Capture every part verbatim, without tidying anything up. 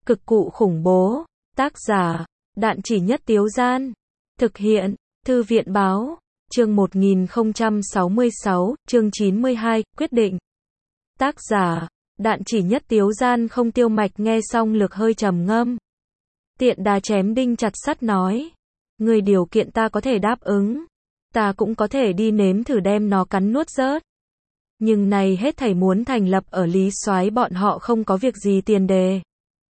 Cực cụ khủng bố. Tác giả, Đạn Chỉ Nhất Tiếu Gian. Thực hiện, Thư viện Báo. Chương một nghìn không trăm sáu mươi sáu, chương chín mươi hai, quyết định. Tác giả, Đạn Chỉ Nhất Tiếu Gian. Không. Tiêu Mạch nghe xong lược hơi trầm ngâm. Tiện đà chém đinh chặt sắt nói. Người điều kiện ta có thể đáp ứng. Ta cũng có thể đi nếm thử đem nó cắn nuốt rớt. Nhưng này hết thảy muốn thành lập ở Lý Soái bọn họ không có việc gì tiền đề.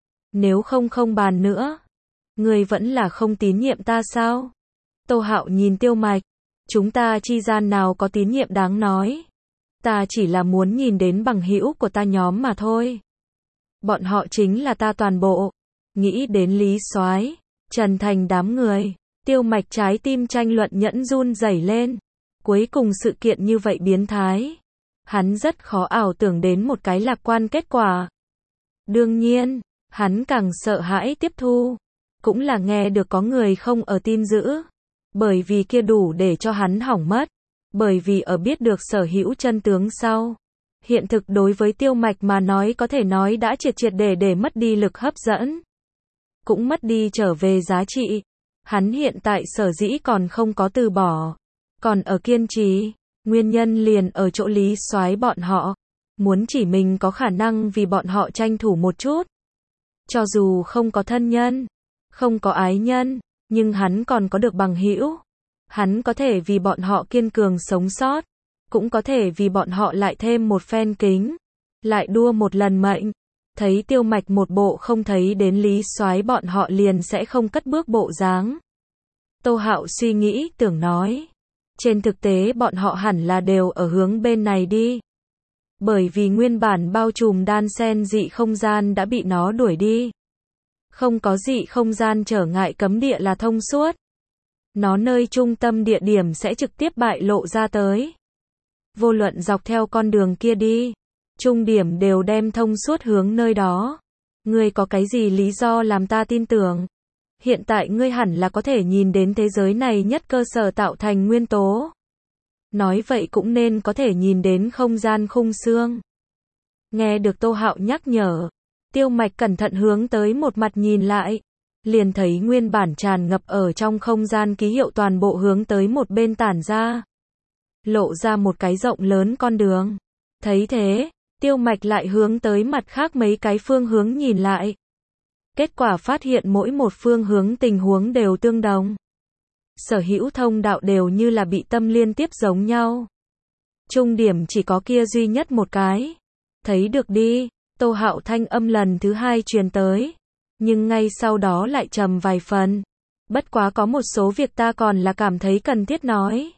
Nếu không không bàn nữa. Người vẫn là không tín nhiệm ta sao? Tô Hạo nhìn Tiêu Mạch. Chúng ta chi gian nào có tín nhiệm đáng nói. Ta chỉ là muốn nhìn đến bằng hữu của ta nhóm mà thôi. Bọn họ chính là ta toàn bộ. Nghĩ đến Lý Soái, Trần Thành đám người. Tiêu Mạch trái tim tranh luận nhẫn run rẩy lên. Cuối cùng sự kiện như vậy biến thái. Hắn rất khó ảo tưởng đến một cái lạc quan kết quả. Đương nhiên, hắn càng sợ hãi tiếp thu. Cũng là nghe được có người không ở tin giữ. Bởi vì kia đủ để cho hắn hỏng mất. Bởi vì ở biết được sở hữu chân tướng sau. Hiện thực đối với Tiêu Mạch mà nói có thể nói đã triệt triệt để để mất đi lực hấp dẫn. Cũng mất đi trở về giá trị. Hắn hiện tại sở dĩ còn không có từ bỏ. Còn ở kiên trì. Nguyên nhân liền ở chỗ Lý Soái bọn họ. Muốn chỉ mình có khả năng vì bọn họ tranh thủ một chút. Cho dù không có thân nhân. Không có ái nhân. Nhưng hắn còn có được bằng hữu. Hắn có thể vì bọn họ kiên cường sống sót. Cũng có thể vì bọn họ lại thêm một phen kính. Lại đua một lần mệnh. Thấy Tiêu Mạch một bộ không thấy đến Lý Soái bọn họ liền sẽ không cất bước bộ dáng. Tô Hạo suy nghĩ tưởng nói. Trên thực tế bọn họ hẳn là đều ở hướng bên này đi. Bởi vì nguyên bản bao trùm đan sen dị không gian đã bị nó đuổi đi. Không có dị không gian trở ngại cấm địa là thông suốt. Nó nơi trung tâm địa điểm sẽ trực tiếp bại lộ ra tới. Vô luận dọc theo con đường kia đi. Trung điểm đều đem thông suốt hướng nơi đó. Ngươi có cái gì lý do làm ta tin tưởng? Hiện tại ngươi hẳn là có thể nhìn đến thế giới này nhất cơ sở tạo thành nguyên tố. Nói vậy cũng nên có thể nhìn đến không gian khung xương. Nghe được Tô Hạo nhắc nhở. Tiêu Mạch cẩn thận hướng tới một mặt nhìn lại. Liền thấy nguyên bản tràn ngập ở trong không gian ký hiệu toàn bộ hướng tới một bên tản ra. Lộ ra một cái rộng lớn con đường. Thấy thế, Tiêu Mạch lại hướng tới mặt khác mấy cái phương hướng nhìn lại. Kết quả phát hiện mỗi một phương hướng tình huống đều tương đồng. Sở hữu thông đạo đều như là bị tâm liên tiếp giống nhau. Trung điểm chỉ có kia duy nhất một cái. Thấy được đi, Tô Hạo thanh âm lần thứ hai truyền tới. Nhưng ngay sau đó lại trầm vài phần. Bất quá có một số việc ta còn là cảm thấy cần thiết nói.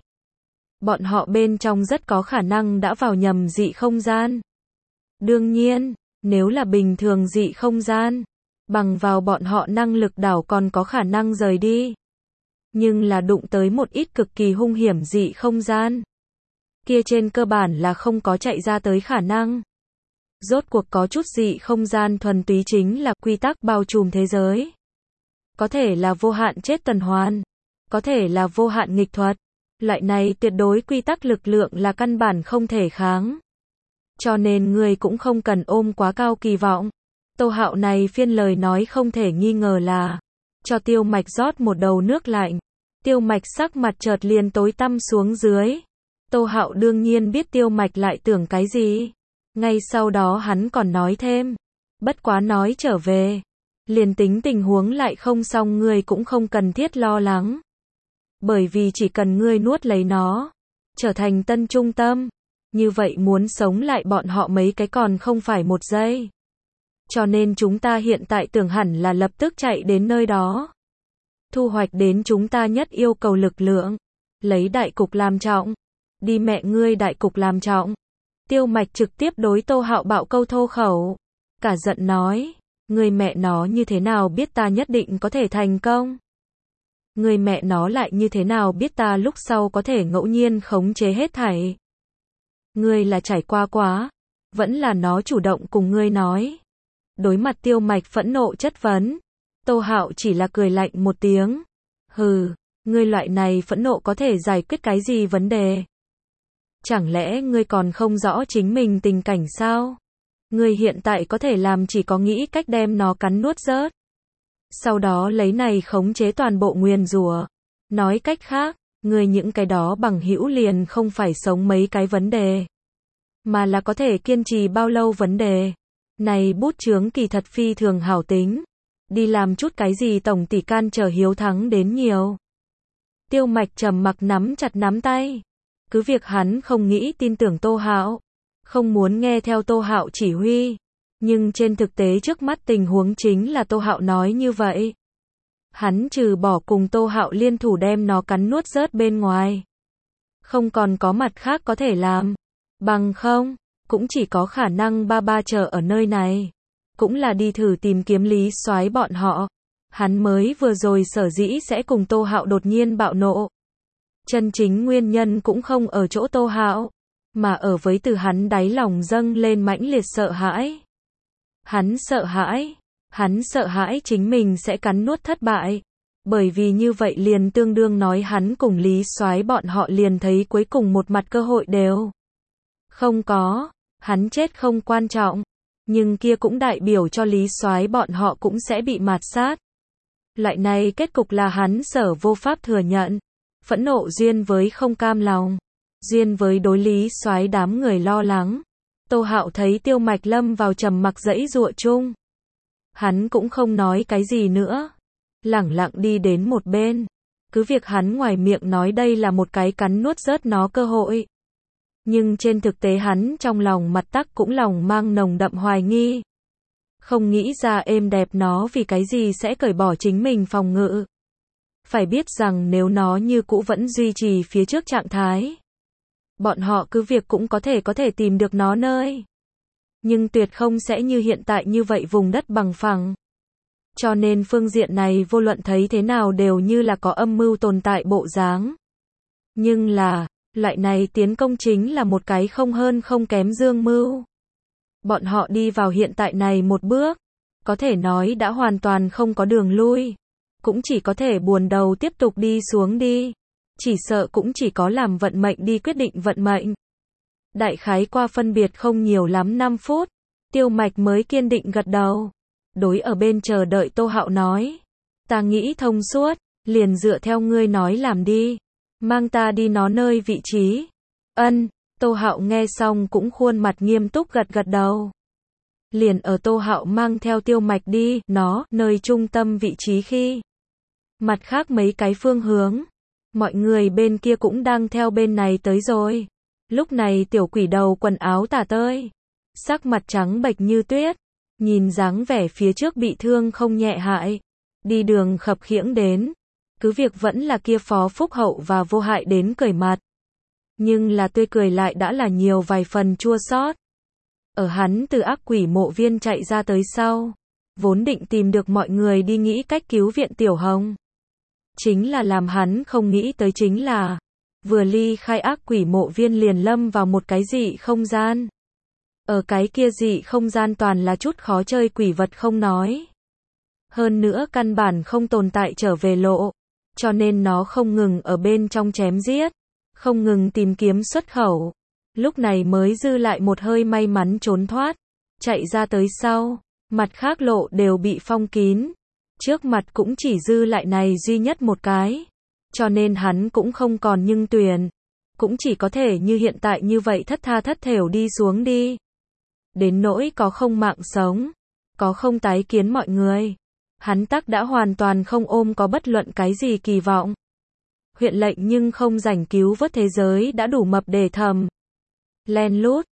Bọn họ bên trong rất có khả năng đã vào nhầm dị không gian. Đương nhiên, nếu là bình thường dị không gian, bằng vào bọn họ năng lực đảo còn có khả năng rời đi. Nhưng là đụng tới một ít cực kỳ hung hiểm dị không gian. Kia trên cơ bản là không có chạy ra tới khả năng. Rốt cuộc có chút dị không gian thuần túy chính là quy tắc bao trùm thế giới. Có thể là vô hạn chết tuần hoàn. Có thể là vô hạn nghịch thuật. Loại này tuyệt đối quy tắc lực lượng là căn bản không thể kháng. Cho nên người cũng không cần ôm quá cao kỳ vọng. Tô Hạo này phiên lời nói không thể nghi ngờ là cho Tiêu Mạch rót một đầu nước lạnh. Tiêu Mạch sắc mặt chợt liền tối tăm xuống dưới. Tô Hạo đương nhiên biết Tiêu Mạch lại tưởng cái gì. Ngay sau đó hắn còn nói thêm. Bất quá nói trở về. Liền tính tình huống lại không xong ngươi cũng không cần thiết lo lắng. Bởi vì chỉ cần ngươi nuốt lấy nó. Trở thành tân trung tâm. Như vậy muốn sống lại bọn họ mấy cái còn không phải một giây. Cho nên chúng ta hiện tại tưởng hẳn là lập tức chạy đến nơi đó. Thu hoạch đến chúng ta nhất yêu cầu lực lượng. Lấy đại cục làm trọng. Đi mẹ ngươi đại cục làm trọng. Tiêu Mạch trực tiếp đối Tô Hạo bạo câu thô khẩu. Cả giận nói. Người mẹ nó như thế nào biết ta nhất định có thể thành công? Người mẹ nó lại như thế nào biết ta lúc sau có thể ngẫu nhiên khống chế hết thảy? Ngươi là trải qua quá. Vẫn là nó chủ động cùng ngươi nói. Đối mặt Tiêu Mạch phẫn nộ chất vấn. Tô Hạo chỉ là cười lạnh một tiếng. Hừ, ngươi loại này phẫn nộ có thể giải quyết cái gì vấn đề? Chẳng lẽ ngươi còn không rõ chính mình tình cảnh sao? Người hiện tại có thể làm chỉ có nghĩ cách đem nó cắn nuốt rớt. Sau đó lấy này khống chế toàn bộ nguyền rủa. Nói cách khác, người những cái đó bằng hữu liền không phải sống mấy cái vấn đề, mà là có thể kiên trì bao lâu vấn đề. Này bút chướng kỳ thật phi thường hảo tính. Đi làm chút cái gì tổng tỷ can trở hiếu thắng đến nhiều. Tiêu Mạch trầm mặc nắm chặt nắm tay. Cứ việc hắn không nghĩ tin tưởng Tô Hạo, không muốn nghe theo Tô Hạo chỉ huy, nhưng trên thực tế trước mắt tình huống chính là Tô Hạo nói như vậy. Hắn trừ bỏ cùng Tô Hạo liên thủ đem nó cắn nuốt rớt bên ngoài, không còn có mặt khác có thể làm. Bằng không, cũng chỉ có khả năng ba ba chờ ở nơi này. Cũng là đi thử tìm kiếm Lý Soái bọn họ. Hắn mới vừa rồi sở dĩ sẽ cùng Tô Hạo đột nhiên bạo nộ. Chân chính nguyên nhân cũng không ở chỗ Tô Hạo, mà ở với từ hắn đáy lòng dâng lên mãnh liệt sợ hãi. Hắn sợ hãi, hắn sợ hãi chính mình sẽ cắn nuốt thất bại. Bởi vì như vậy liền tương đương nói hắn cùng Lý Soái bọn họ liền thấy cuối cùng một mặt cơ hội đều không có. Hắn chết không quan trọng, nhưng kia cũng đại biểu cho Lý Soái bọn họ cũng sẽ bị mạt sát. Loại này kết cục là hắn sở vô pháp thừa nhận. Phẫn nộ duyên với không cam lòng, duyên với đối Lý Soái đám người lo lắng. Tô Hạo thấy Tiêu Mạch lâm vào trầm mặc dãy dụa chung, hắn cũng không nói cái gì nữa, lẳng lặng đi đến một bên. Cứ việc hắn ngoài miệng nói đây là một cái cắn nuốt rớt nó cơ hội, nhưng trên thực tế hắn trong lòng mặt tắc cũng lòng mang nồng đậm hoài nghi. Không nghĩ ra êm đẹp nó vì cái gì sẽ cởi bỏ chính mình phòng ngự. Phải biết rằng nếu nó như cũ vẫn duy trì phía trước trạng thái, bọn họ cứ việc cũng có thể có thể tìm được nó nơi. Nhưng tuyệt không sẽ như hiện tại như vậy vùng đất bằng phẳng. Cho nên phương diện này vô luận thấy thế nào đều như là có âm mưu tồn tại bộ dáng. Nhưng là, loại này tiến công chính là một cái không hơn không kém dương mưu. Bọn họ đi vào hiện tại này một bước, có thể nói đã hoàn toàn không có đường lui. Cũng chỉ có thể buồn đầu tiếp tục đi xuống đi. Chỉ sợ cũng chỉ có làm vận mệnh đi quyết định vận mệnh. Đại khái qua phân biệt không nhiều lắm năm phút, Tiêu Mạch mới kiên định gật đầu. Đối ở bên chờ đợi Tô Hạo nói. Ta nghĩ thông suốt, liền dựa theo ngươi nói làm đi. Mang ta đi nó nơi vị trí. Ân, Tô Hạo nghe xong cũng khuôn mặt nghiêm túc gật gật đầu. Liền ở Tô Hạo mang theo Tiêu Mạch đi, nó, nơi trung tâm vị trí khi. Mặt khác mấy cái phương hướng. Mọi người bên kia cũng đang theo bên này tới rồi. Lúc này tiểu quỷ đầu quần áo tả tơi. Sắc mặt trắng bệch như tuyết. Nhìn dáng vẻ phía trước bị thương không nhẹ hại. Đi đường khập khiễng đến. Cứ việc vẫn là kia phó phúc hậu và vô hại đến cười mặt. Nhưng là tươi cười lại đã là nhiều vài phần chua xót. Ở hắn từ ác quỷ mộ viên chạy ra tới sau. Vốn định tìm được mọi người đi nghĩ cách cứu viện Tiểu Hồng. Chính là làm hắn không nghĩ tới chính là, vừa ly khai ác quỷ mộ viên liền lâm vào một cái dị không gian. Ở cái kia dị không gian toàn là chút khó chơi quỷ vật không nói. Hơn nữa căn bản không tồn tại trở về lộ, cho nên nó không ngừng ở bên trong chém giết, không ngừng tìm kiếm xuất khẩu. Lúc này mới dư lại một hơi may mắn trốn thoát, chạy ra tới sau, mặt khác lộ đều bị phong kín. Trước mặt cũng chỉ dư lại này duy nhất một cái. Cho nên hắn cũng không còn nhưng tuyển. Cũng chỉ có thể như hiện tại như vậy thất tha thất thểu đi xuống đi. Đến nỗi có không mạng sống, có không tái kiến mọi người. Hắn tắc đã hoàn toàn không ôm có bất luận cái gì kỳ vọng. Huyện lệnh nhưng không rảnh cứu vớt thế giới đã đủ mập để thầm. Len lút,